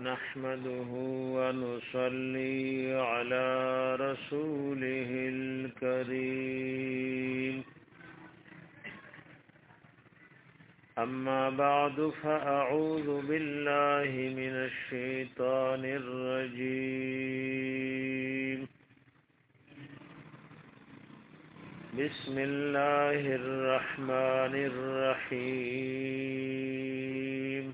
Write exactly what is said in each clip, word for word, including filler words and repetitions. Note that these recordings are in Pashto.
نحمده ونصلي على رسوله الكريم أما بعد فأعوذ بالله من الشيطان الرجيم بسم الله الرحمن الرحيم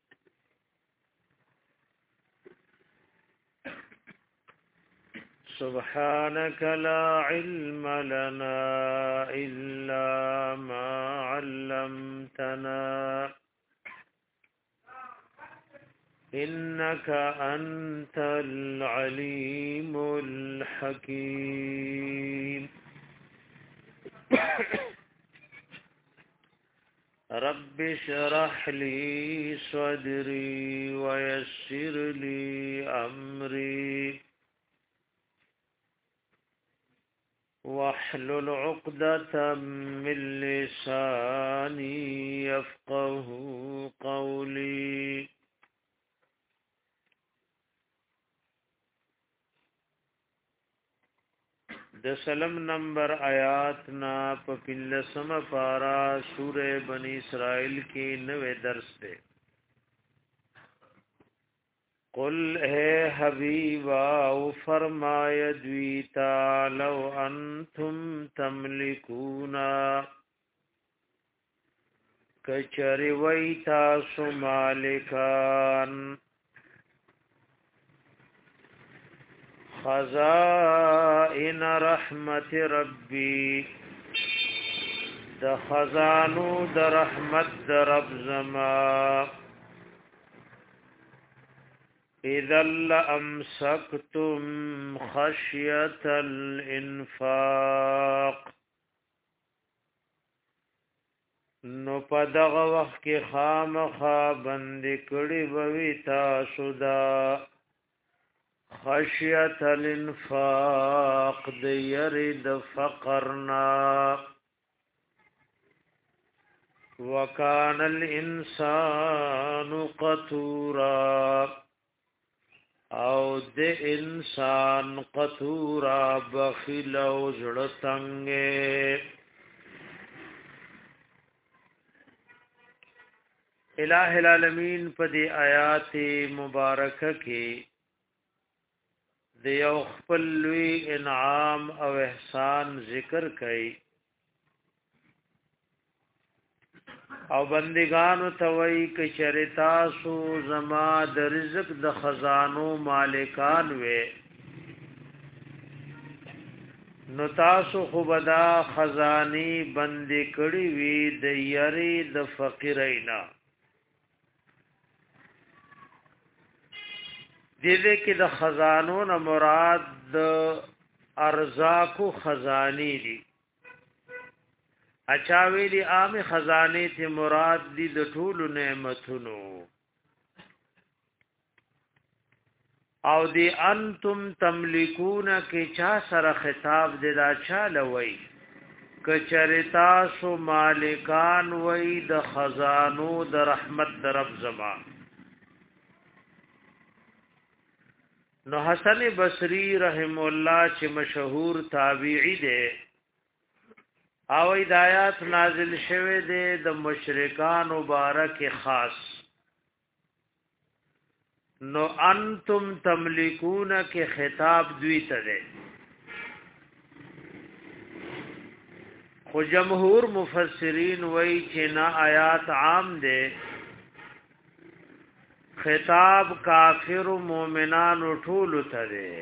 سبحانك لا علم لنا إلا ما علمتنا إنك أنت العليم الحكيم رب اشرح لي صدري ويسر لي أمري واحلل عقدة من لساني يفقه قولي د سلام نمبر آیات نا په پلسم پارا سورہ بنی اسرائیل کې نوے درس ده قل اے حبیبا او فرمایا دویتا لو انتم تملکونا کچری ویتا سمالکان خزائن رحمت ربی د خزانو د رحمت د رب زما اذا لامسكتم خشيه الانفاق نو پدغه وخت کې خامخا بند کړي بوي تاسو دا خشيه الانفاق د يرد فقرنا وكان الانسان قتورا او د انسان قطورا بخیل او زړه څنګه الہ العالمین په دې آیات مبارکه کې د یو خپل لوی انعام او احسان ذکر کړي او بندگانو توي ک شرطا سو زما د رزق د خزانو مالکان وې نو تاسو خو بدا خزانی بند کړي وی د یری د فقیرینا دې کې د خزانو نه مراد د ارزاقو خزانی دي اچھا ویلی عام خزانه ته مراد دي د ټولو نعمتونو او دی انتم تملکون کې چا سره خطاب دی دا چا لوي کچرتا سو مالکان وای د خزانو د رحمت د رب زما نو حسن بصری رحم الله چې مشهور تابعی دی او ہدایات نازل شوه دے د مشرکان مبارک خاص نو انتم تملکون کے خطاب دوی ته دے خو جمهور مفسرین وای چې نا آیات عام دے خطاب کافر و مومنان ټول ته دے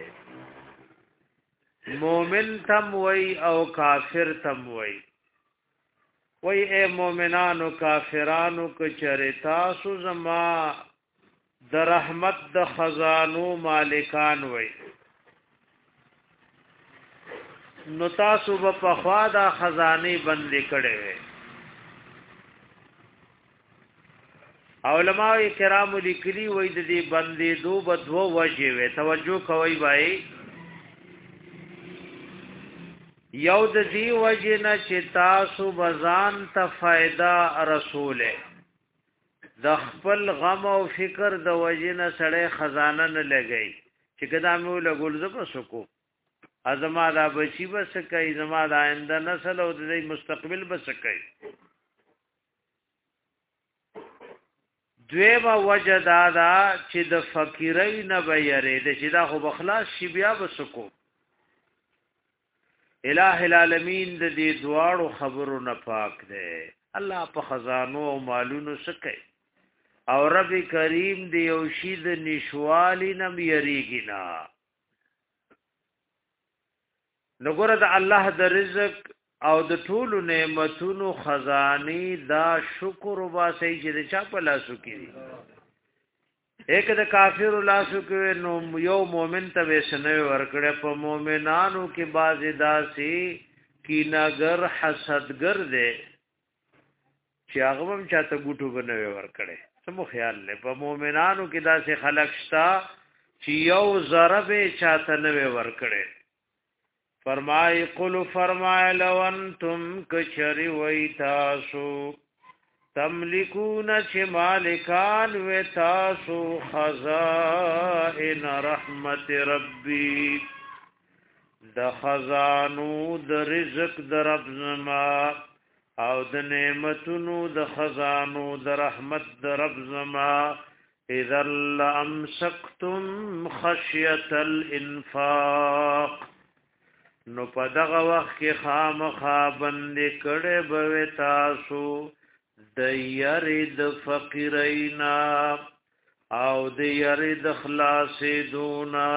مومن تم وی او کافر تم وی وی اے مومنانو کافرانو کچرتا سو زما د رحمت د خزانو مالکان وی نو تاسو په خوا دا خزانه بند کړي وي علماء کرام لیکلي وی د دې بندې دو بدو وجه وي توجه کوي بھائی یو د دی وجه نه چې تاسو بزان ته فائدہ رسوله د خپل غم او فکر د وجنه سړی خزانه نه لګي چې کدا مې لګول ز په سکو ازما دا بچي بس کوي زما دا آینده نسل او د مستقبل بس کوي دویمه وجه دا دا چې د فقیرۍ نه به یریده چې دا خو بخلاص شي بیا به سکو الہ العالمین د دې دواړو خبرو نه پاک دی الله په خزانو او مالونو سکي او رب کریم دی یو شی د نشوالی نه یریږي نه نګوره د الله د رزق او د ټولو نعمتونو خزانی دا شکر وباسي چې د چا په لاسو کې دي ایک د کافر لاسو کې نو یو مؤمن ته وسنه ورکړه په مؤمنانو کې باز داسي کیناګر حسدګر دی چې هغه هم چاته ګوټو بنوي ورکړي سمو خیال لې په مؤمنانو کې داسي خلق شتا چې یو ضربه چاته نه ورکړي فرمای قل فرمای لو انتم کچری وی تاسو تملکون چ مالکان و تاسو خزائن رحمت ربی د خزانو د رزق د رب زما او د نعمتونو د خزانو د رحمت د رب زما اذا لامسكتم خشيه الانفاق نو په دغه وخت کې خامخا بندې کړه به تاسو د یری د فقیرینا او د یری د خلاصې دونا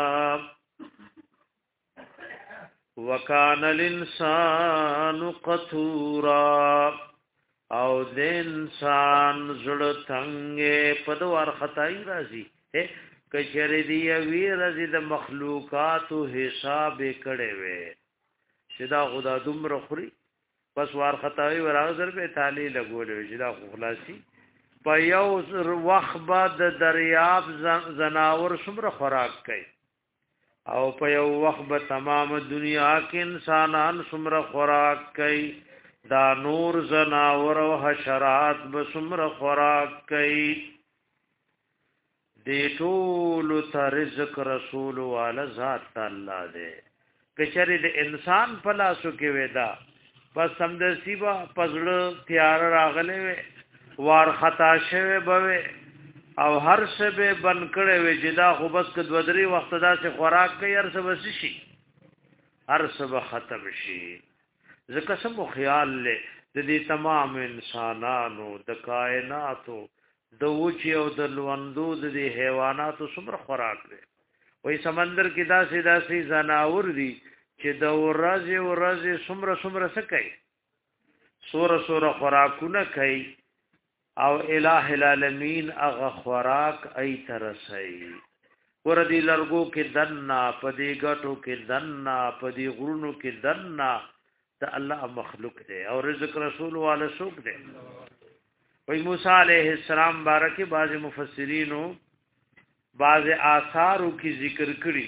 وکانه الانسان قطورا او د انسان زړه څنګه په دوار خدای راځي کچری دی وی رضی د مخلوقاتو حساب کړي وي شدا خدا دومره خوري پس وار خطاوي ورغزر به تعالی لګولې چې دا خلاصي په یو وخت بعد دریاب زناور څومره خوراک کوي او په یو وخت به تمام دنیا کې انسانان څومره خوراک کوي دا نور زناور او حشرات به څومره خوراک کوي دی ټول ته رزق رسول والا ذات الله دې کچری د انسان په لاسو کې ودا پس سم د سیبا پزړه تیار راغله وار خطا شوه به او هر څه به بن کړي وي جدا خو بس ک دوذری وخت دا سه خوراک کوي هر څه بس شي هر څه به ختم شي ځکه سم خیال له د دې تمام انسانانو د کائناتو د وچی او د لوندو د حیواناتو څومره خوراک دی وای سمندر کې داسې داسې زناور دي چې د ورځې ورځې څومره څومره څه کوي سوره سوره خوراکونه کوي او الہ العالمین هغه خوراک ای ترسي ور دي لرګو کې دنا پدې غټو کې دنا پدې غرونو کې دنا ته الله مخلوق دی او رزق رسول والا سوق دی وی موسی علیہ السلام بارکه بعض مفسرینو بعض آثارو کی ذکر کړي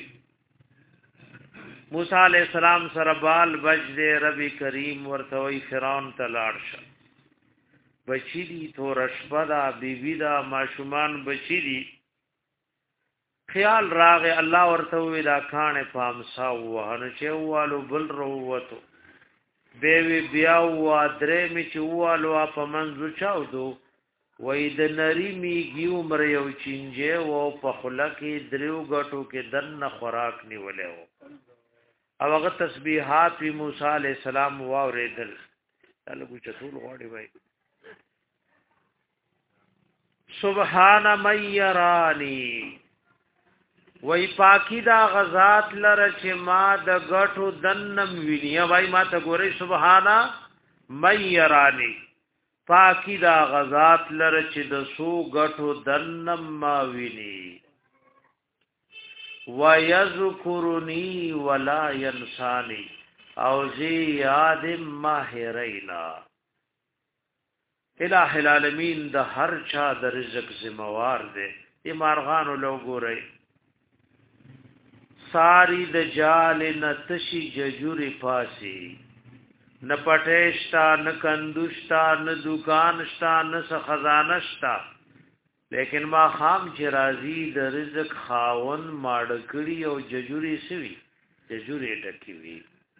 موسی علیہ السلام سره بال بج دے رب کریم ورته وی فرعون ته لاړ شه بچی دی تو رشبدا بیبی دا ماشومان بچی دی خیال راغ الله ورته وی دا کان پامسا وهن چې والو بل روتو بیوی بیا و درې می چې والو په منځو چاو دو وې د نری میږي عمر یو چینجه و په خلک دریو غټو کې دن خوراک نیولې و او هغه تسبیحات وی موسی علی السلام واوریدل لکه چتول غوړي وای سبحان من یرانی وای پاکی دا غزات لره چې ما د غټو دنم ویني وای ما ته ګورې سبحانا من یرانی پاکی دا غزات لره چې د سو غټو دنم ما ویني وَيَذْكُرُنِي وَلَا يَنْسَانِي او زی یاد ماهرینا الہ العالمین د هر چا د رزق ذمہوار دی ای مارغانو لو ګورئ ساری د جال نتشی ججوری پاسی نه پټېشتا نه کندوشتا نه دکانشتا نه خزانشتا لیکن ما خام چې راضی د رزق خاون ماړکړي او ججوري سوي ججوري ډکی وی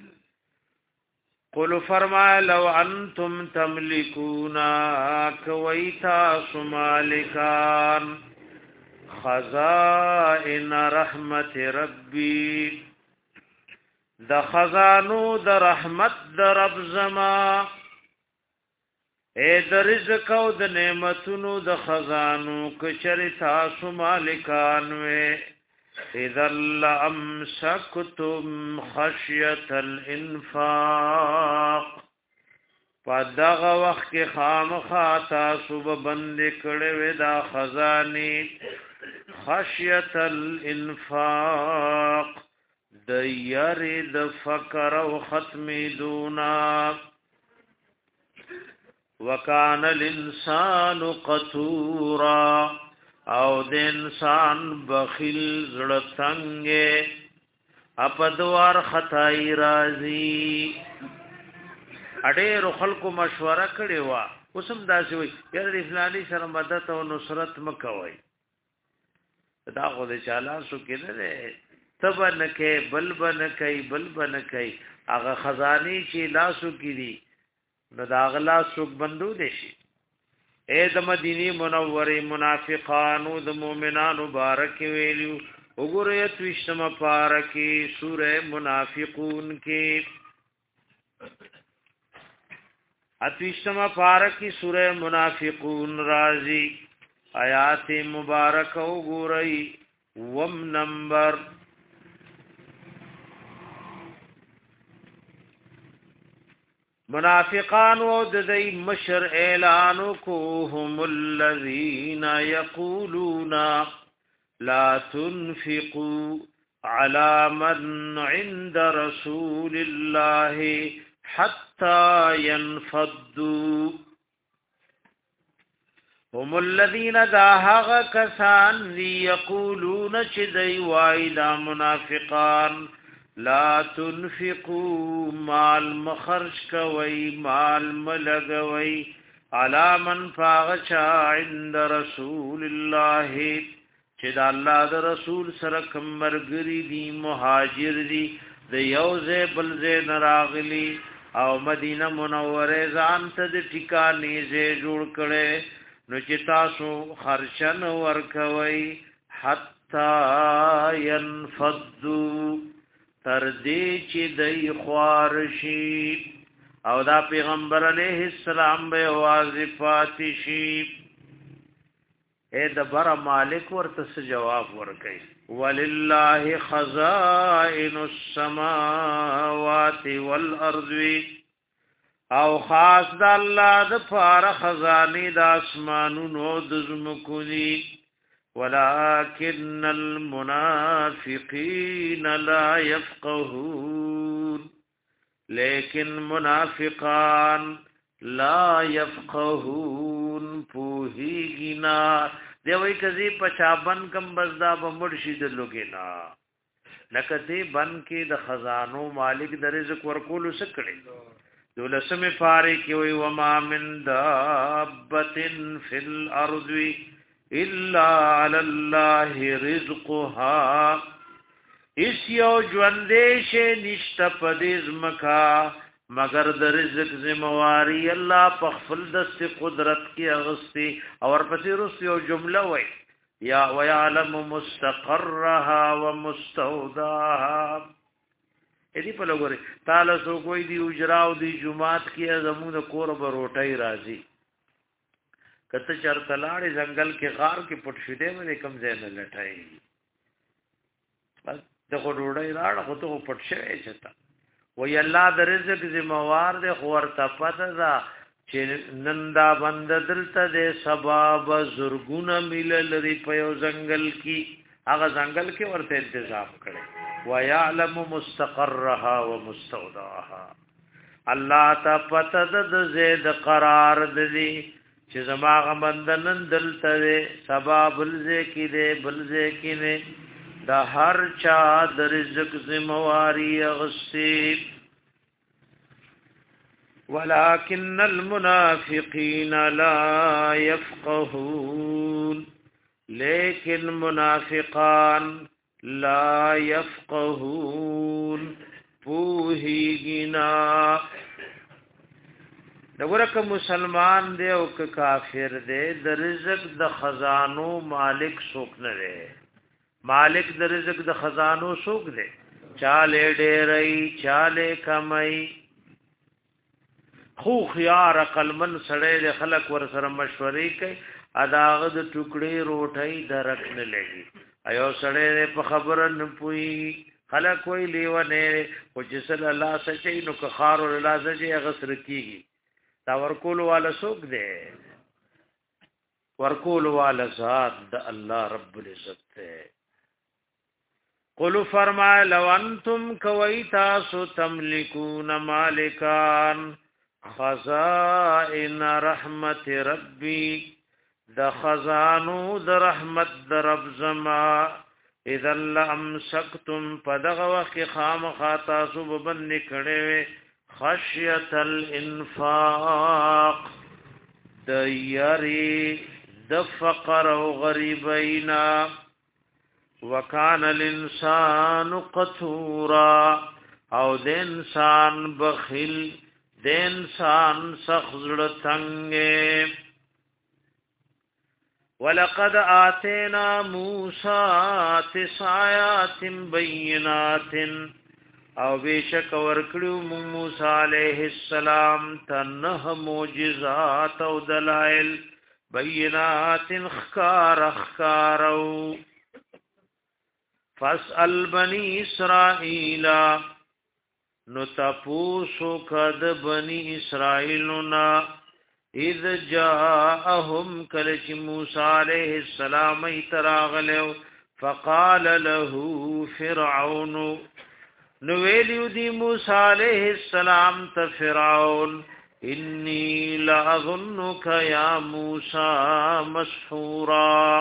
قل فرمایا لو انتم تملکونا کویتا سمالکان خزائن رحمت ربی د خزانو د رحمت د رب زما اے د رزق او د نعمتونو د خزانو کچری تاسو مالکان وې اذا لامسكتم خشيه الانفاق پدغه وخت کې خامخا تاسو به بند کړي وې دا خزاني خشيه الانفاق د یری د فقر او ختم دونا وکان الانسان قتورا او د انسان بخیل زړه څنګه اپدوار خدای راضی اډېر خلکو مشوره کړي وا اوسم داسې وي یاره فلانی سره مدد او نصرت مکوي دا خو دې چاله سو کې نه تبن کې بلبن کوي بلبن کوي هغه خزاني چې لاسو کې دي نو دا غلا سوق بندو دي شي اے د مدینه منوره منافقانو د مؤمنانو مبارک ویلو وګوره توشتم پارکی سوره منافقون کې اتوشتم پارکی سوره منافقون رازی آیات مبارک وګورئ وم نمبر منافقان و ددی مشر اعلان کو هم الذين يقولون لا تنفقوا على من عند رسول الله حتى ينفضوا هم الذين داهغ کسان يقولون چدی وایدا منافقان لا تنفقوا مال مخرج کوي مال ملګوي على من فاغشا عند رسول الله چې د الله د رسول سره کمرګري دي مهاجر دي د یوزه بلزه نراغلی او مدینه منوره ځان ته د ټیکانې زه جوړ کړي نو چې تاسو خرچن ورکوي حتا ينفضوا تر دې چې دای خوارشي او دا پیغمبر علیه السلام به واظفات شي اے د بر مالک ورته جواب ورکړي ولله خزائن السماوات والارض او خاص د الله د فار خزانه د اسمانونو د زمکو دي ولكن المنافقين لا يفقهون لیکن منافقان لا يفقهون پوهیگینا دی وای کزی پچابن کم بزدا بمرشد لوګینا لکه دی بن کې د خزانو مالک د رزق ورکول سکړي دولسمه فارې کې وای وما من دابه فی الارض الا علی الله رزقها اس یو ژوندې شه نشته پدیز مکا مگر د رزق ذمہواری الله په خپل د قدرت کې اغستی اور پسې رس یو جمله وای یا ويعلم مستقرها ومستودعها اې په لګوري تعالی سو کوئی دی اجراو دی جمعات کې زموږ کور به روټي راځي کته چرته لاړې ځنګل کې غار کې پټ شیدې باندې کم ځای نه لټای بس دغه ډوړې راړ خو ته پټ شوی چتا وی الله د رزق ذمہوار دې خو ورته پته ده چې نندا بند دلته د سبب زرګونه میل لري په یو ځنګل کې هغه ځنګل کې ورته انتظام کړي ويعلم مستقرها ومستودعها الله ته پته ده د زید قرار دي چې زماغه بندنن دلته سبب بلځه کې دې بلځه کې نه دا هر چا د رزق ذمہواری اغستی ولكن المنافقين لا يفقهون لیکن منافقان لا يفقهون پوهیگنا. دغه که مسلمان دی او که کافر دی د رزق د خزانو مالک څوک نه دی. مالک د رزق د خزانو څوک دی؟ چاله ډېرای چاله کمای. خو خيار عقل من سړی د خلق ور سره مشورې کوي اداغه د ټوکړې روټۍ درک نه لګي. ایو سړی په خبره نه پوي خلق وی لیونه او چې صلی الله سچي نو که خار او لازجه غسر کیږي. دا ورکول والا څوک دی؟ ورکول والا ذات د الله رب العزت دی. قل فرمای لو انتم کویتا سو تملکون مالکان خزائن رحمت ربی د خزانو د رحمت د رب زما اذا لامسکتم پدغه وخت خامخا تاسو ببن کړي خشیت الانفاق د یری د فقر او غریبینا وکان الانسان قتورا او د انسان بخیل د انسان سخزړ څنګه. ولقد آتینا موسی تسع آیات بینات او بیشک ورکړو موسی علیہ السلام تنه معجزات او دلائل بینات خکار خکارو. فاسأل بنی اسرائیل نو تپوسو کد بنی اسرائیلنا اذ جاءهم کلچ موسی علیہ السلام ایتراغلو فقال له فرعون نو ویلیو دی موسی علیہ السلام تا فرعون انی لأظنک یا موسی مسحورا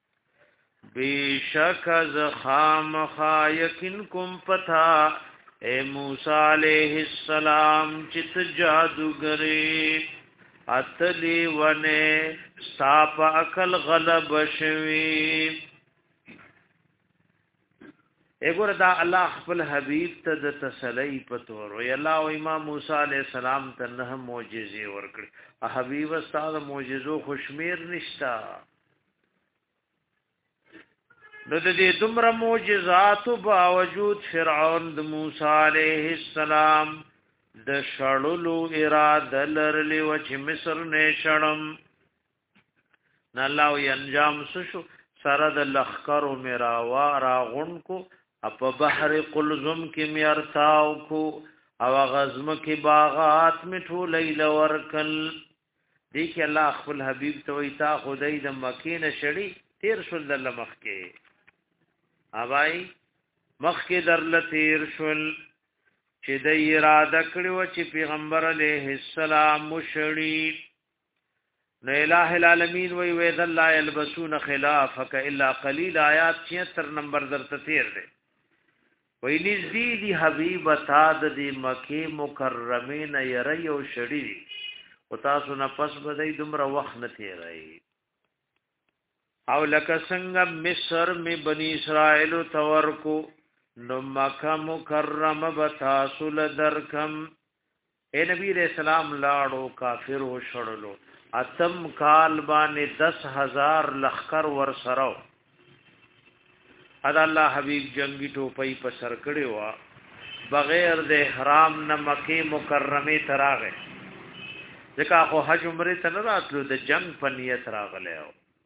بیشک از خامخا یقین کم پتا اے موسی علیہ السلام چت جادوگری اتلی ونه صاف عقل غلب شوی. اګور دا الله خپل حبیب ته د تسلی پتور وی الله او امام موسی علیہ السلام ته نه معجزې ورکړي. حبیب استاد معجزو خوشمیر نشتا. نو د دې دومره معجزات باوجود فرعون د موسی علیہ السلام د شړلو اراده لرلی و چې مصر نه شړم نه الله یې انجام شو سره د لخر او میراوا راغون کو په بحر قلزم کې میرتاو کو او غزم کې باغات میټو لیل ورکل. دې کې الله خپل حبیب ته وی تا خدای د مکینه شړی تیر شول د مخ کې اوای مخ کې درل تیر شول چې د اراده کړو چې پیغمبر علیه السلام مشړي. نو الہ العالمین وی وذ لا یلبسون خلافک الا قلیل آیات چھہتر نمبر درته تیر دی. وی نزدې دی حبیب تا د مکه مکرمه نه یری او شړي او تاسو نه پس بدای دومره وخت نه تیری. او لکه څنګه مصر می بنی اسرائیل تورکو نو مکه مکرمه بتاسل درکم. اے نبی علیہ السلام لاړو کافر و شړلو اتم کال باندې دس ہزار لخر ور سرو. ادا الله حبیب جنگی ټوپۍ په سر کړي وا بغیر د احرام نه مکه مکرمه تراغه ځکه خو حج عمره ته نه راتلو د جنگ په نیت راغله.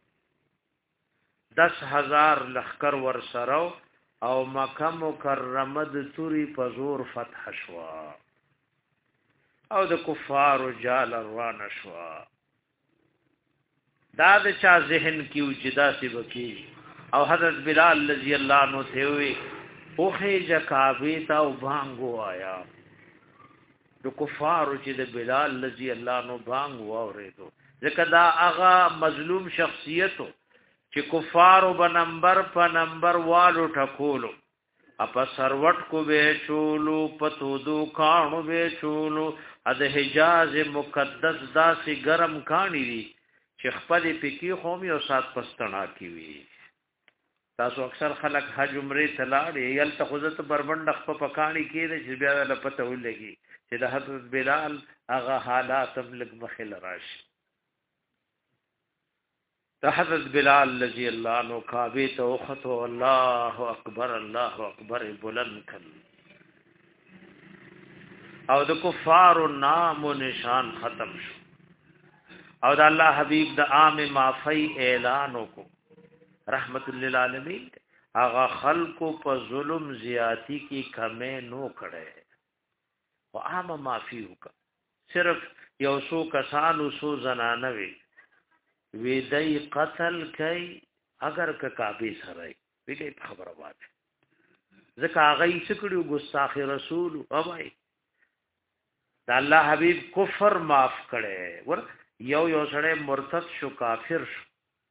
دس ہزار لخر ور سرو او مکه مکرمه د توري په زور فتح شوا او د کفارو جال روان شوا. دا د چا ذهن کی وجدا سی بکی او حضرت بلال رضی اللہ عنہ ته وی اوخه جکابی تا او بانګو آیا د کفارو چې د بلال رضی اللہ عنہ بانګو اوریدو ځکه دا هغه مظلوم شخصیتو چې کفارو په نمبر په نمبر والو ټکولو اپا سروټ کو به چولو پتو دو کانو به چولو د حجاز مقدس داسې ګرم کانی دي چې خپل پکې قوم یو سات پستنا کی وی تاسو اکثر خلک حج عمره تلاړي یل تخوزت بربند خپ پکانی کېده چې بیا له پته ولګي چې د حضرت بلال هغه حالات هم لګ مخل راشي د حضرت بلال رضی الله عنه کعبه ته وختو الله اکبر الله اکبر بلند کړ او د کفار نام و نشان ختم شو او د الله حبیب د عام معافی اعلان وکړو رحمت للعالمین هغه خلق په ظلم زیاتی کی کمې نو کړي او عام معافی وکړه صرف یو سو کسانو سو زنانه وی وی دای قتل کای اگر ک کعبه سره وی کی خبره وات ځکه هغه یې سکړو ګستاخ رسول او بھائی د الله حبیب کفر معاف کړي ور یو یو سره مرتد شو کافر شو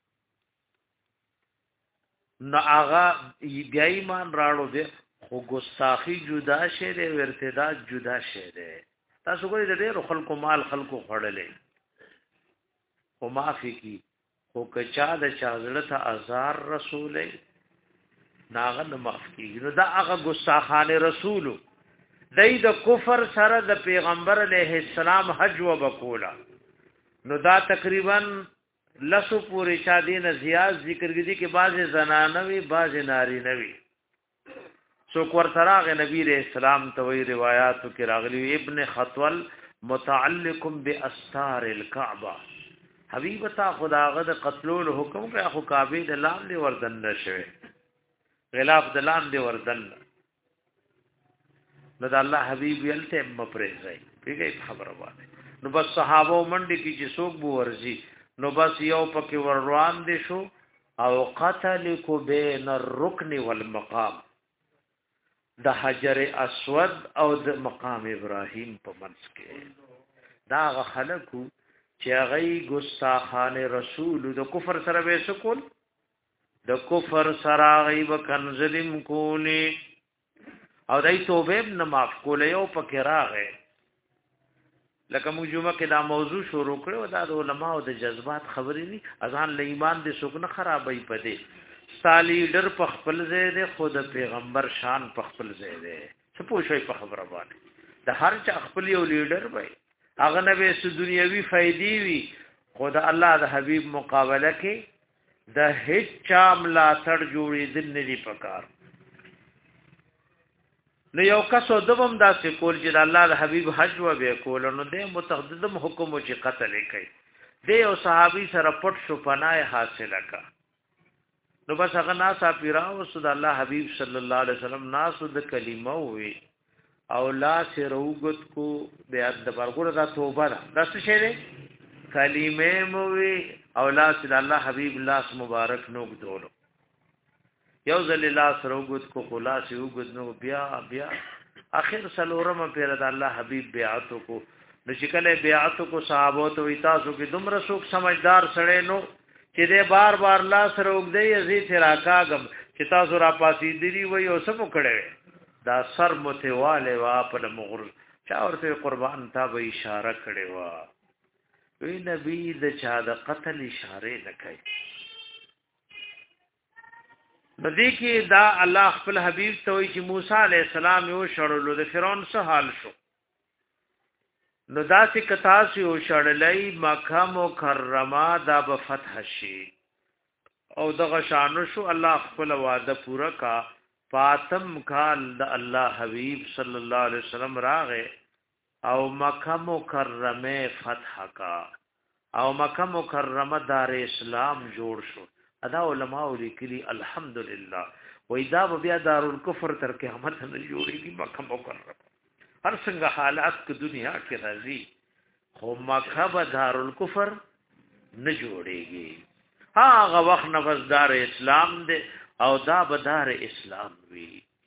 نو هغه بیا ایمان راړو دي خو ګستاخی جدا شه دی ارتداد جدا شه دی تاسو ګورئ د ډېر خلکو مال خلکو خړلې او معافي کی خو کچا د چازړه ته ازار رسولې ناغه نه معاف کیږي نو دا هغه ګستاخانه رسول دای د کفر سره د پیغمبر علیه السلام حج و بقولا نو دا تقریبا لسو پوری چا دین زیاد ذکر کړي کې بعض زنانوي بعض نارینوي سو ورتراغ نبی علیہ السلام توي روایتو کې راغلي ابن خطول متعلق باستار الكعبه حبیب تا خداغه د قتلول حکم کوي خو کعبه د لاندې وردن نشوي غلاف د لاندې وردن نو د الله حبیب یلته مپرځي پیګه خبره وایي نو بس صحابه منډي کې چې څوک بو ورزي نو بس یو پکې ور روان دي شو او قتل کو بین الركن والمقام د حجر اسود او د مقام ابراهیم په منځ کې دا خلکو چې غي ګستاخان رسول د کفر سره وسکول د کفر سره غي وکنزلم کولی او دای توبه نه معاف کول یو پکې راغې لکه موږ جمعه کې دا موضوع شروع کړو دا د علماء او د جذبات خبرې دي اذان له ایمان دي څوک نه خرابوي پدې سالی ډر په خپل ځای دی خود پیغمبر شان په خپل ځای دی څه پوښي په خبره باندې د هر چا خپل یو لیډر وي هغه نه به س دنیوي فائدې وي خود الله د حبيب مقابله کې د هیڅ چا ملا تړ جوړې دل نه دی پکار نو یو کسو دبم دا چې کول چې الله د حبيب حج و به کول نو د متقدم حکم چې قتل کوي د یو صحابي سره پټ شو پناه حاصله کا نو بس هغه ناسا پیراو صد الله حبيب صلی الله علیه وسلم ناسو د کلمه وی او لا سروغت کو بیا د برګور دا توبه دا څه شی دی کلمه مو وی او لا صد الله حبيب لاس مبارک نو ګدولو یو ذل الله سروغت کو خلاص یو ګدنو بیا بیا اخر سلورم پیر د الله حبيب بیعت کو نو شکل بیعت کو صحابه تو تاسو کې دومره څوک سمجھدار سړی نو چې دې بار بار لا سروغ دی یزي تراکاګم چې تاسو را پاسې دی وي او سم کړي دا سر متواله وا په مغر چا ورته قربان تا به اشاره کړي وا وی نبی د چا د قتل اشاره نه کوي بدی کې دا الله خپل حبیب ته وی چې موسی علی السلام یو شړلو د فرعون سره حال شو نو دا چې کتا سی یو شړلای مکه مکرمه دا به فتح شي او دغه شان شو الله خپل وعده پورا کا فاطم کال د الله حبیب صلی الله علیه وسلم راغه او مکه مکرمه فتح کا او مکه مکرمه دار اسلام جوړ شو ادا علماء لیکلي الحمدلله و اذا بیا دار الكفر تر قیامت نه جوړيږي مکه مکرمه هر څنګه حالات په دنیا کې راځي خو مکه به دار الكفر نه جوړيږي هغه وخت نفس دار اسلام دی او دا بدار اسلام وی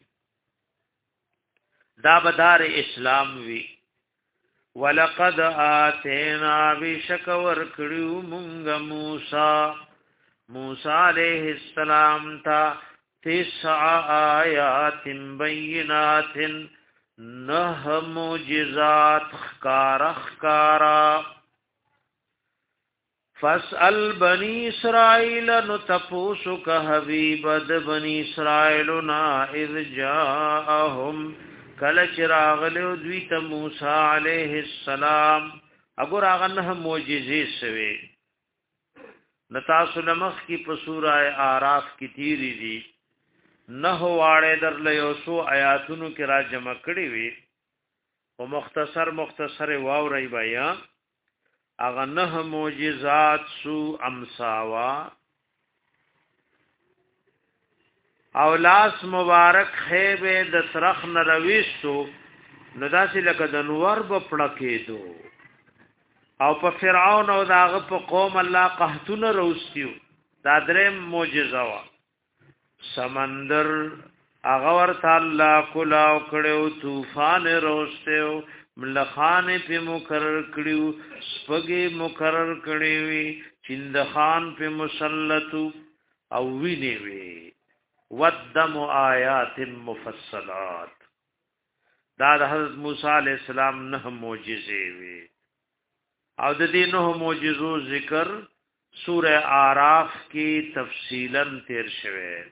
دا بدار اسلام وی ولقد آتینا بشکور کړو مونږ موسی موسی علیہ السلام تا تسع آیات بینات نه معجزات خکار خکارا فاسأل بني اسرائیل نو تپوسو که حبیب د بنی اسرائیلنا اذ جاءهم کل چراغلو دویت موسیٰ علیہ السلام اگر آغا نه موجزی سوی نتاسو نمخ کی پسورہ آراف کی تیری دی نهو واړه در له یوسو آیاتونو کې را جمع کړي وي او مختصر مختصر واوري بیا اغه نه معجزات سو امساوا او لاس مبارک خیبه د سرخ نرويستو نداسي لکه د نور په پړکېدو او په فرعون او داغه په قوم الله قحطونه روستیو دا درې معجزه وا سمندر هغه ورته الله کلاو کړو طوفان روستیو ملخان په مقرر کړیو سپګي مقرر کړیوي چندخان په مسلط او ویني وی ودم آیات مفصلات دا د حضرت موسی علیہ السلام نه معجزې وی او د دې نو معجزو ذکر سوره আরাف کې تفصیلا تیر شوه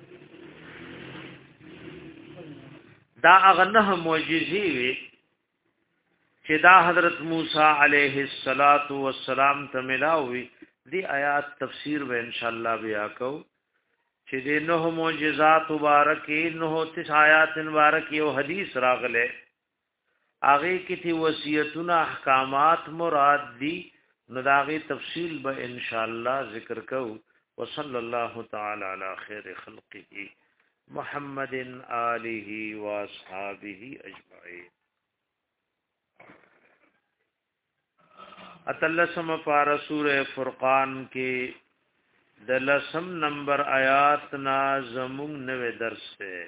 دا اغنه معجزې وی چې دا حضرت موسی علیہ الصلات والسلام ته ملاوي دی آیات تفسیر و ان شاء الله بیا کو چې دې نو معجزات مبارکې نو تیس آیات مبارک یو حدیث راغله اغه کی تی وصیتونه احکامات مراد دی نو داغه تفصیل به ان شاء الله ذکر کو وصلی الله تعالی علی خیر خلقه محمد آله و اصحابہ اجمعین اتلسم پارا سورہ فرقان کې د لسم نمبر آیات نا زمون نوے درس ہے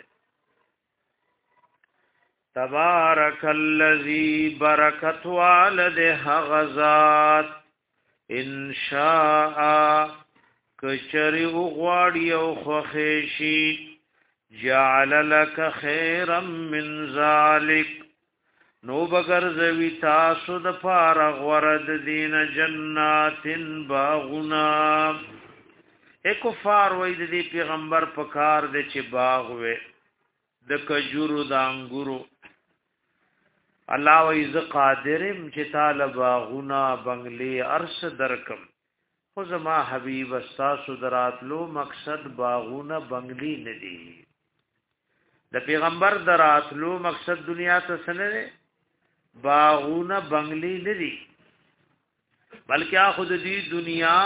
تبارک الذی برکت والد غزات ان شاء کچری غواړي او خوخیشی جعل لك خيرا من ذلك نو بگر زوی تاسو د فارغ ورد دین جنات باغنا اے کفار وای د دې پیغمبر پکار د چې باغ وې د کجورو د انګورو الله وای ز قادرم چې تعالی باغنا بنگلی ارس درکم خو زما حبیب استاسو دراتلو مقصد باغونه بنگلی ندی د پیغمبر دراتلو مقصد دنیا ته سنره باغونه بنگلی ندی بلکې خود دې دنیا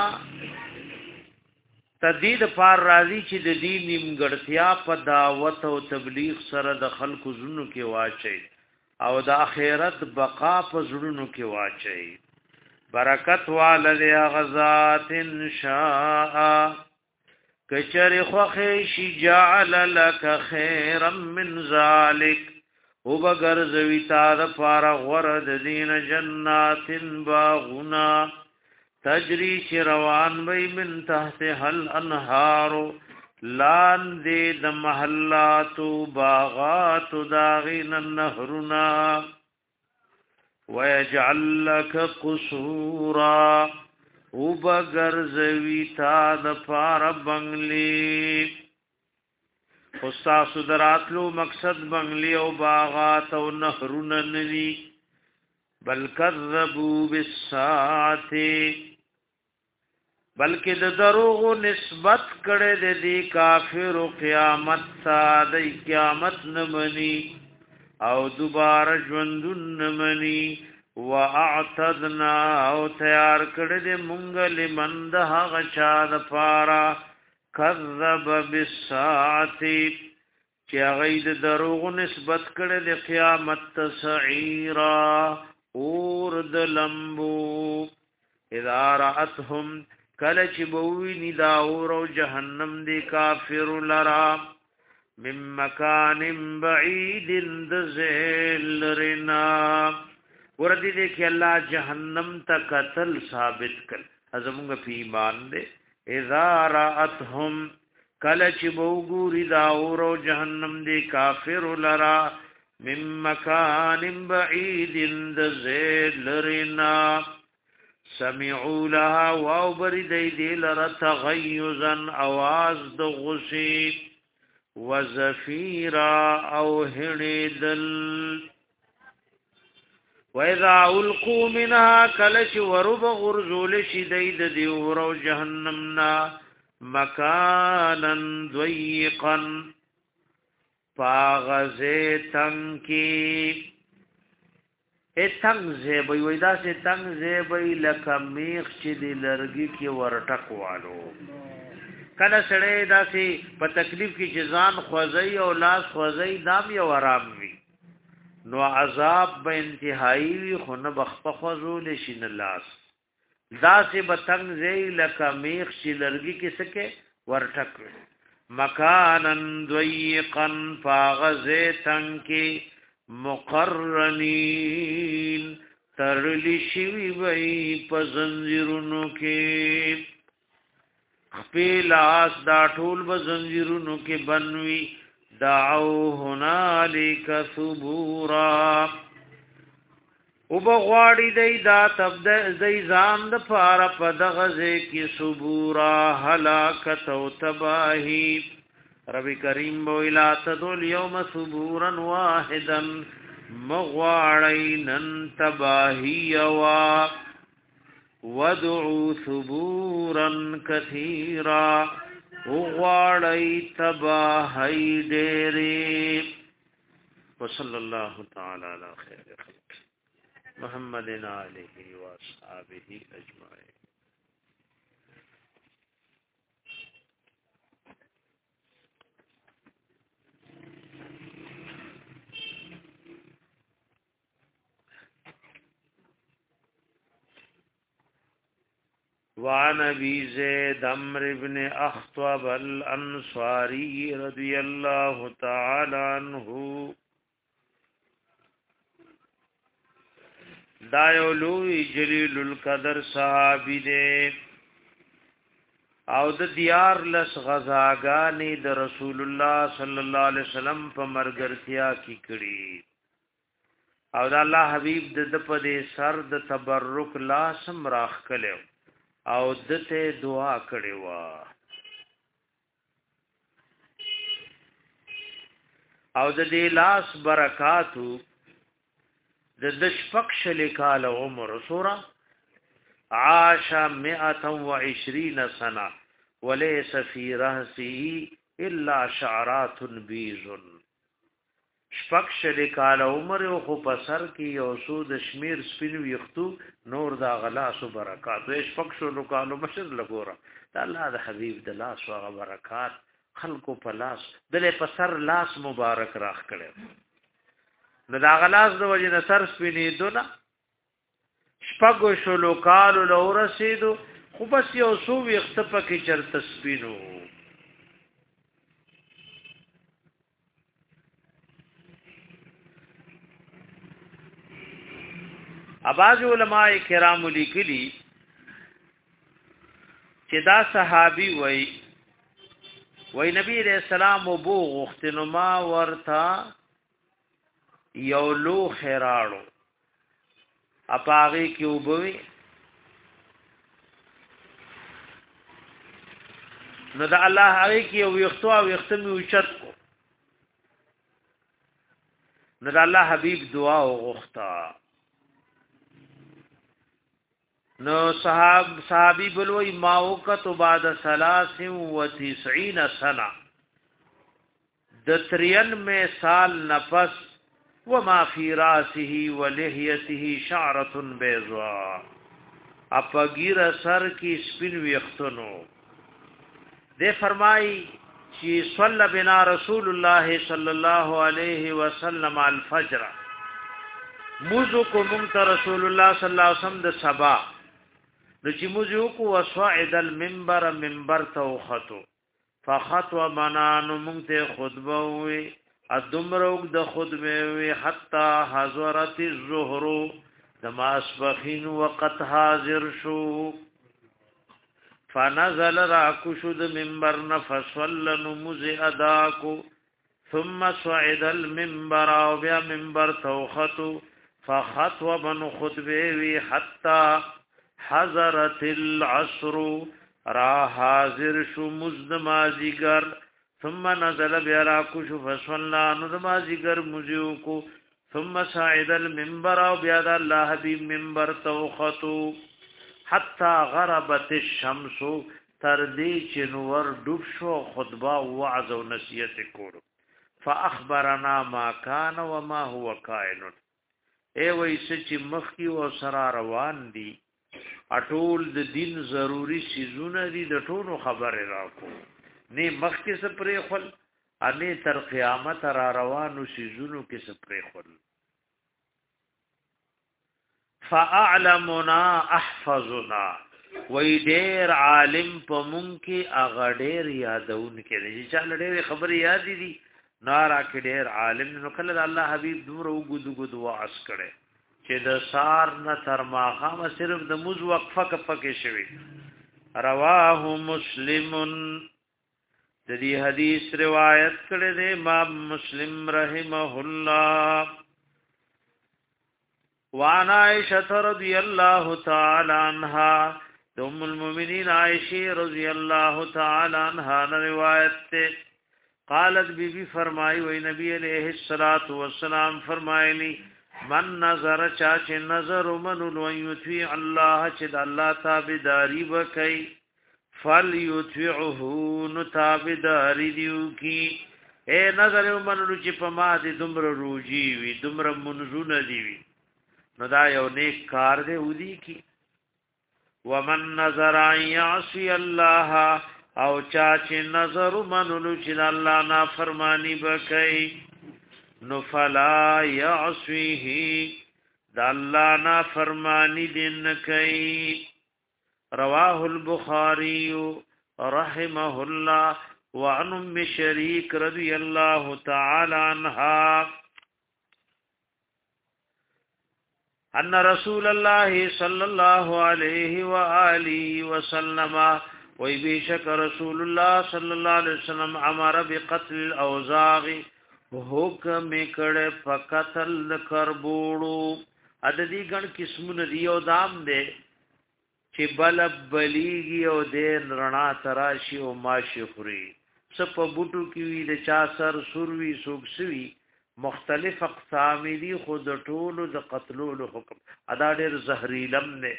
تدید پار راضی چې د دې نیمګړتیا په دعوت او تبلیغ سره د خلکو زونو کې واچي او د آخرت بقا په زړونو کې واچي برکت والد غزات ان شاء کچر خوخش جعل لك خيرا من ذلك وبگر زویتا د فارغ ورد دین جنات باغنا تجری شروان وی من تحت هل انهار لان دې د محلات باغات داغین النهرنا ويجعل لك قصورا وبگر زویتا د فار بنگلی خصاص دراتلو مقصد بنگلی او باغات او نهرون ندی بل کذبوا بالساعه بلکې د دروغ نسبت کړي د دې کافر قیامت ته د قیامت نه مني او دوباره ژوندون نه مني واعتدنا او تیار کړي د مونږ لمن د هغه چا د پارا کذب بالساعه چې هغه د دروغ نسبت کړي د قیامت ته سعيرا اور د لمبو اذا راتهم کله چې بووی ندا اور او جهنم دی کافر لرا من مکان بعید ذل رنا ورته دې کې الله جهنم ته قتل ثابت کړ ازمږ په ایمان دې اذا راتهم کله چې بوګوري دا اور او جهنم دی کافر لرا من مکان بعید ذل رنا سمعوا لها واو بری دی دی لر تغیزا آواز د غصی وزفیرا او هندل وَإِذَا أُلْقُوا مِنْهَا كَلَشِ وَرُبَ غُرْزُولِ شِدَيْدَ دِيوْرَوْ جَهَنَّمْنَا مَكَانًا ضَيِّقًا پاغزه تنکی ا تنگ زیبی ویدا سے تنگ زیبی لکه میخ چې دی لرګي کې ورټکوالو کله سړی دا سي په تکلیف کې جزان خوځي او لاس خوځي دام یو آرام وي نو عذاب به انتهایی وي خو نه بخپ خوځول شي نه لاس دا سي به تنگ زی لکه میخ چې لرګي کې سکه ورټک مکانن ضيقا فاغزه تنکی مقرنین ترلی شوی وی په زنجیرونو کې خپل آس دا ټول به زنجیرونو کې بنوي دعو هنالک ثبورا او بغواړي دی دا تبد زی ځان د پاره په دغه کې صبورا هلاکت او تباہی رب کریم بو الا تدل یوم صبورا واحدا مغواړي نن تباہی وا ودعو ثبورا كثيرا وغواړي تباہی ډېرې وصلی الله تعالی علی خیر خلق محمد آله و اصحابه اجمعین وعن ابي زيد عمرو بن اخطب الانصاري رضي الله تعالى عنه دایولوی جلیل القدر صحابی دے او د دیار لس غزاګانی د رسول الله صلی الله علیه وسلم په مرګرتیا کی کړي او د الله حبیب د په دې سر د تبرک لاسم راخ کړو او دته دعا کړي وا او د دې لاس برکاتو د دشپکش لکال عمر سورة عاش مئة وعشرين سنة وليس في رأسه إلا شعرات بيض شپکش لکال عمر خو پسر کی یو سود شمیر سپینو یختو نور دا غلاس و برکات و شپکش لکالو مشر لگورا دا اللہ دا حبیب دا لاس و برکات خلقو پا لاس دل پسر لاس مبارک راخ کرے نو دا غلاس دو وجه نصر سپینی دو نا شپگو شلو کالو لو رسیدو خو بس یو سو ویختپا کی چرت سپینو اباز علماء کرام لیکلی چې دا صحابي وای وای نبی علیہ السلام وبو غختنما ورتا یو لو خیراړو اپاغي کې وبوي نو دا الله هغه کې یو یختو او یختمي اوچت کو نو دا الله حبيب دعا وغختا نو صحاب صحابی بلوی ماوقت بعد ثلاث و تسعین سنه د ترین میں سال نفس وما فی راسه و لحیته شعرة بیضاء اپگیر سر کی سپین ویختنو دے فرمائی چی صلی بنا رسول اللہ صلی اللہ علیہ وسلم الفجر موزو کو منت رسول اللہ صلی اللہ علیہ وسلم د سبا نو چې موږ کو وصعد المنبر منبر ته خطو فخطو منانو موږ ته خطبه وي ادمروګ د خطبه وي حتا حضرت الظهر د ماسبخین وقت حاضر شو فنزل راکشد منبر نفصل نمز اداکو ثم صعد المنبر او بیا منبر ته خطو فخطو من خطبه وي حتا حضرت العصر را حاضر شو مزدمازیگر ثم نزل بیراکو شو فصلا نزمازیگر مزیوکو ثم صعد المنبر او بیاد الله حبیب منبر توخطو حتی غربت الشمس تردی چنور ډوب شو خطبه وعظ و نصیحت کولو فاخبرنا ما كان وما هو کائن ای ویسه چې مخکی او سرا روان دي اټول د دین ضروری سيزونه دي د ټولو خبره راکو نه مخکی سپرې خپل اني تر قیامت را روانو سيزونو کې سپرې خپل فاعلمنا احفظنا وی ډیر عالم په مونږ کې اغه ډیر یادون کې دي چې ډیر خبره یاد دي نارا کې ډیر عالم نو کله الله حبیب دور او ګد ګد واس کړي چې د سار نه تر ماخه صرف د موز وقفه کپکه شوی رواه مسلم د دې حدیث روایت کړي دی امام مسلم رحمه الله وعن عائشة رضی الله تعالی عنها ام المؤمنین عائشہ رضی اللہ تعالی عنها روایت تے قالت بی بی فرمائی وی نبی علیہ الصلوۃ والسلام فرمایلی من نظر چاچ نظر من لو یطیع الله چ الله تابعداری وکي فلیطیعه نتابعداری دیو کی اے نظر من لو چ پما دي دمر روجی وی دمر منزون دی وی نو دا یو نیک کار دی ودی کی ومن نظر یعصی الله او چاچ نظر منلو چې الله نا فرمانی بکئی نو فلا یعصیه د الله نا فرمانی دین کئی رواه البخاری رحمه الله وعن ام شریک رضی الله تعالی عنها ان رسول الله صلی الله علیه و آله وسلم وی بیشک رسول الله صلی الله علیه وسلم امر بقتل الاوزاغ حکم کړه فقتل کربوړو عددی ګڼ قسمونه دی او دام دے چې بل بلیږي او د رڼا تراشی او ماشي خوري سپ بوټو کې وی د چا سر سروي سوکسوي مختلف اقسام دي خود ټولو د قتلولو حکم ادا ډېر زهريلم نه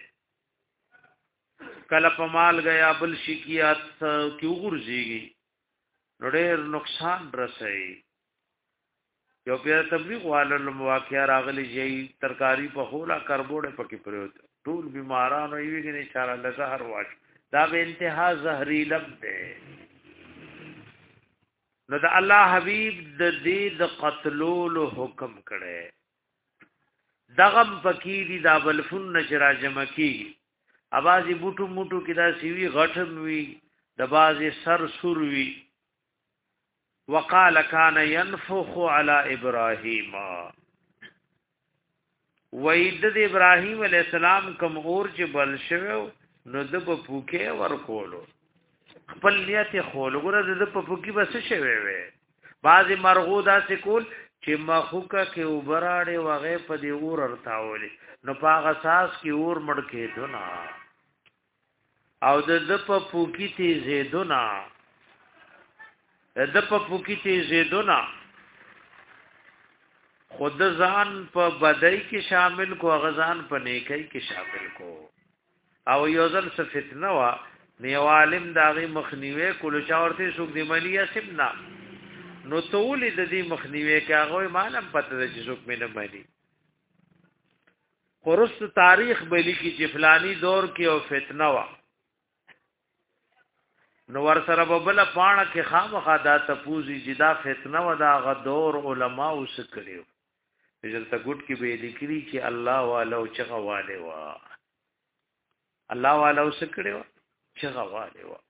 کله په مال غیا بل شکیات کیو ګرځيږي ډېر نقصان رسي یو په تبلیغ والو مواقع راغلي چې ترکاری په خولا کربوړې پکې پروت ټول بیمارانو یې ویګني چاره له زهر واش دا به انتها زهريلم ده نو دا الله حبیب د دې د قتلولو حکم کړي دغم فقیری دا بلفن نشرا جمع کی اوازی بوټو موټو کې دا سیوی غټم وی د بازي سر سور وی وقال كان ينفخ على ابراهيم وید د ابراهيم عليه السلام کوم اور چې بل شوو نو د په پوکې ورکولو خپل نیت خول وګوره د په پوکی بس شوي وي بعضی مرغودا سکول چې مخوکه کې وبراړي وغه په دی اور ارتاولي نو پاغه اساس کې اور مړ کېدو نا او د په پوکی تی زیدو نا د په پوکی تی زیدو نا خود ځان په بدای کې شامل کو غزان په نیکي کې شامل کو او یو ځل څه فتنه وا نیو عالم داغي مخنیوي کولو چا ورته سوق دی ملیا سبنا نو تول د دې مخنیوي کاغه معلوم پته چې سوق مینه مانی قرست تاریخ بلی کی جفلانی دور کې او فتنه وا نو ور سره ببل پاڼه کې خامخا دا تپوزي جدا فتنه و دا غ دور علما اوس کړیو دلته ګټ کې به لیکلي چې الله والو چغه والے وا الله والو اوس کړیو چغه والے وا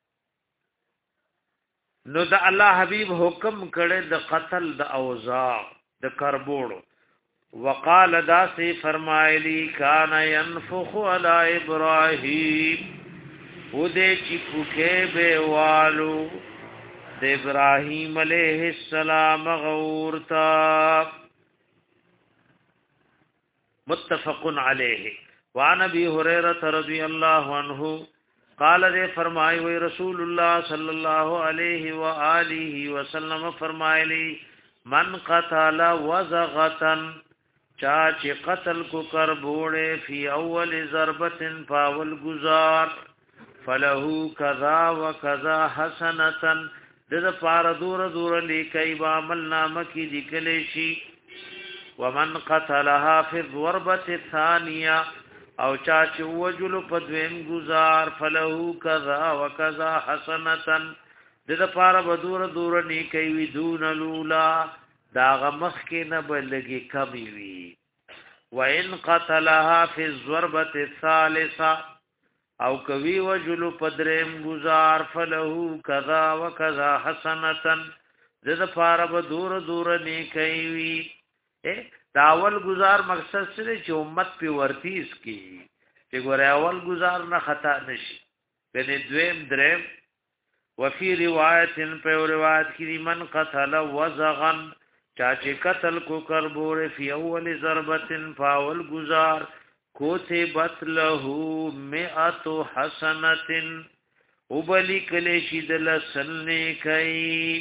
نو د الله حبیب حکم کړي د قتل د اوزاع د کربوړو وقال دا سی فرمایلی کان ينفخ علی ابراهیم و دې چې پوکې به والو د ابراهیم علیه السلام غورتا متفق علیه وعن ابي هريره رضی الله عنه قال دے فرمائے وی رسول اللہ صلی اللہ علیہ وآلہ وسلم فرمائے من قتل وزغتن چاچ قتل کو کربوڑے فی اول ضربت فاول گزار فلہو کذا و کذا حسنتن دد پار دور دور لیکئی بامل نامکی دکلیشی ومن قتلها فی الضربت الثانیہ او چاچ وجلو پدویم گزار فلہو کذا و کذا حسنتن دد پار بدور دور نیکی وی دون لولا داغ مخی نبلگی کمی وی وَإِن قَتَلَهَا فِي الضَّرْبَةِ الثَّالِثَةِ او کوي وجلو پدریم گزار فلہو کذا و کذا حسنتن دد پار بدور دور نیکی وی داول گزار مقصد سره چې امت په ورتیس کی چې ګور اول گزار نه خطا نشي کني دویم دریم وفي روایت په روایت کې من قتل وزغن چاچه قتل کو کربور فی اول ضربت فاول گزار کوتبت له مئات حسنت وبلی کلی شیدل سلنی کئی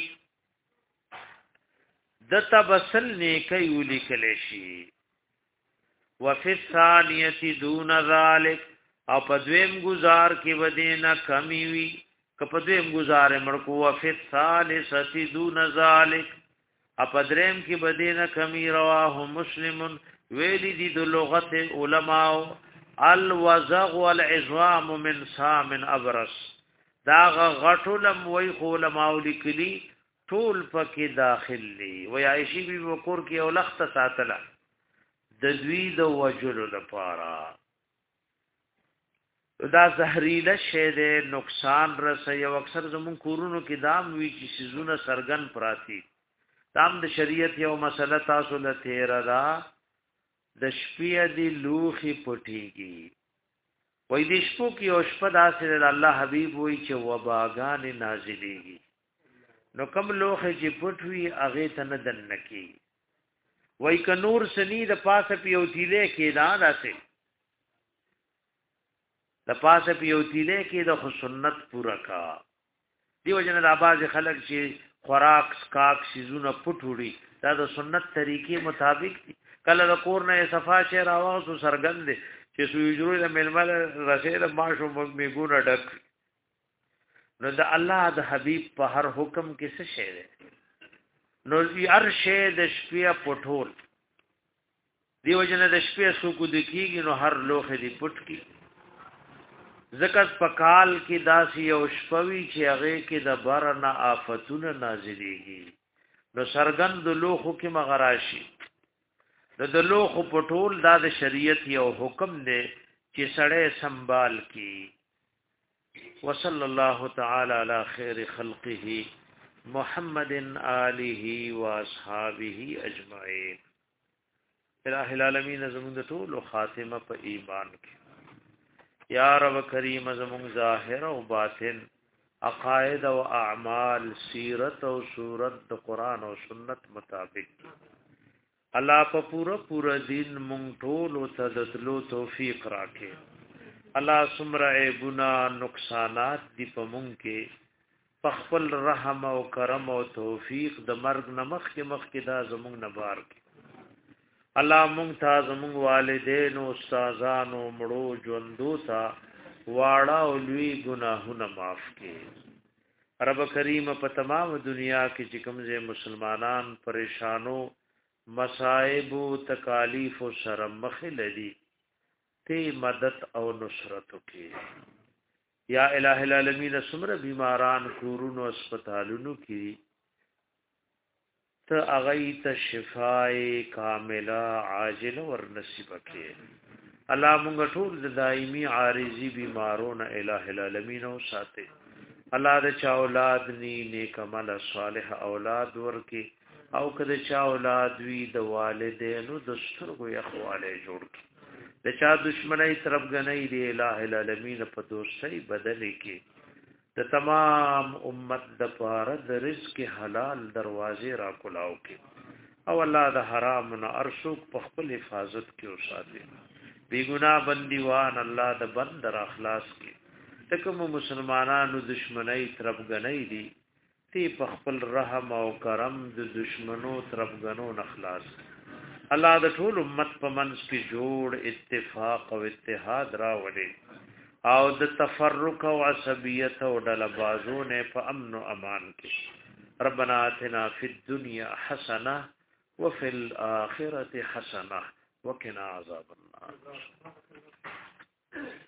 دتا بسل نیکی ولی کلیشی وفی الثانیتی دون ذالک او پدویم گزار کی بدینا کمیوی کپدویم گزار مرکو وفی الثالثتی دون ذالک اپدریم کی بدینا کمی رواه مسلم ویلی دی دو لغت علماء الوزغ والعظام من سام ابرس داغ غټولم وی علماء لکلی ټول پکې داخل لی و عائشہ بی وقور کې او لخت ساتله د دوی د وجلو لپاره دا زهريله شه د نقصان رسي او اکثر زمون کورونو کې دام وی چې سيزونه سرګن پراتی دام د شریعت یو مسله تاسو له تیر را د شپې دی لوخي پټيږي وای د شپو کې او شپه داسې الله حبيب وای چې وباغان نازلېږي نو کم لوخه چې پټوي هغه ته نه دن نکی وای ک نور سنی د پاسه پیوتیله کې دا داسه د پاسه پیوتیله کې د سنت پورا کا دیو جن د आवाज خلق چې خوراک سکاک سيزونه پټوړي دا د سنت طریقې مطابق دي کله د کور نه صفا شه راوځو سرګند چې سوجرو د ململ رسید ماشو میګونه ډک نو د الله د حبيب په هر حکم کې څه شی دی نو هر شی د شپې پټول دیو جن د شپې سو کو د کیږي نو هر لوخه دی پټ کی زکات پکال کې داسي او شپوي چې هغه کې د بارنا آفتونه نازلېږي نو سرګند د لوخو کې مغراشي د د لوخو پټول دا د شریعت یو حکم دی چې سړی سنبال کی وصلى الله تعالى على خير خلقه محمد آله واصحابه اجمعين الہ العالمین زمون د ټول خاتمه په ایمان کې یا رب کریم زمون ظاهر او باطن عقاید او اعمال سیرت او صورت د قران او سنت مطابق الله په پورا پورا دین مونږ ټول او تدلو توفیق راکړي الله سمره عیبنا نقصانات دی په مونږ کې پخپل رحم او کرم او توفیق د مرګ نمخ کې مخ کې دا زمونږ نبار کې الله مونږ ته زمونږ والدین او استادانو مړو ژوندو ته واړه او لوی ګناهونه معاف کړي رب کریم په تمام دنیا کې چې کومه مسلمانان پریشانو مصائب او تکالیف او سره مخ لدی ته مدد او نصرت وکي یا الہ العالمین سمره بیماران کورونو هسپتالونو کې ته اغی ته شفای کامله عاجله ور نصیب کړي الله مونږ ټول د دایمي عارضی بیمارونو الہ العالمین او ساتي الله د چا اولاد ني نیک عمل صالح اولاد ورکي او کله چا اولاد وی د والدینو د سترګو یخواله جوړ کړي د چا دشمنی طرف غنۍ دی الہ العالمین په دوستۍ بدل کړي د تمام امت د پاره د رزق حلال دروازې را کولاو کې او الله د حرام نه ارسوک په خپل حفاظت کې اوساته بی ګناه بندیوان الله د بندر اخلاص کی تکم مسلمانانو دشمنی تربګنی دي تی په خپل رحم او کرم د دشمنو تربګنو نخلاص الله د ټول امت په منځ کې جوړ اتفاق او اتحاد راوړي او د تفرق او عصبیت او ډلبازو نه په امن او امان کې ربنا آتنا فی الدنيا حسنه وفي الاخره حسنه وقنا عذاب النار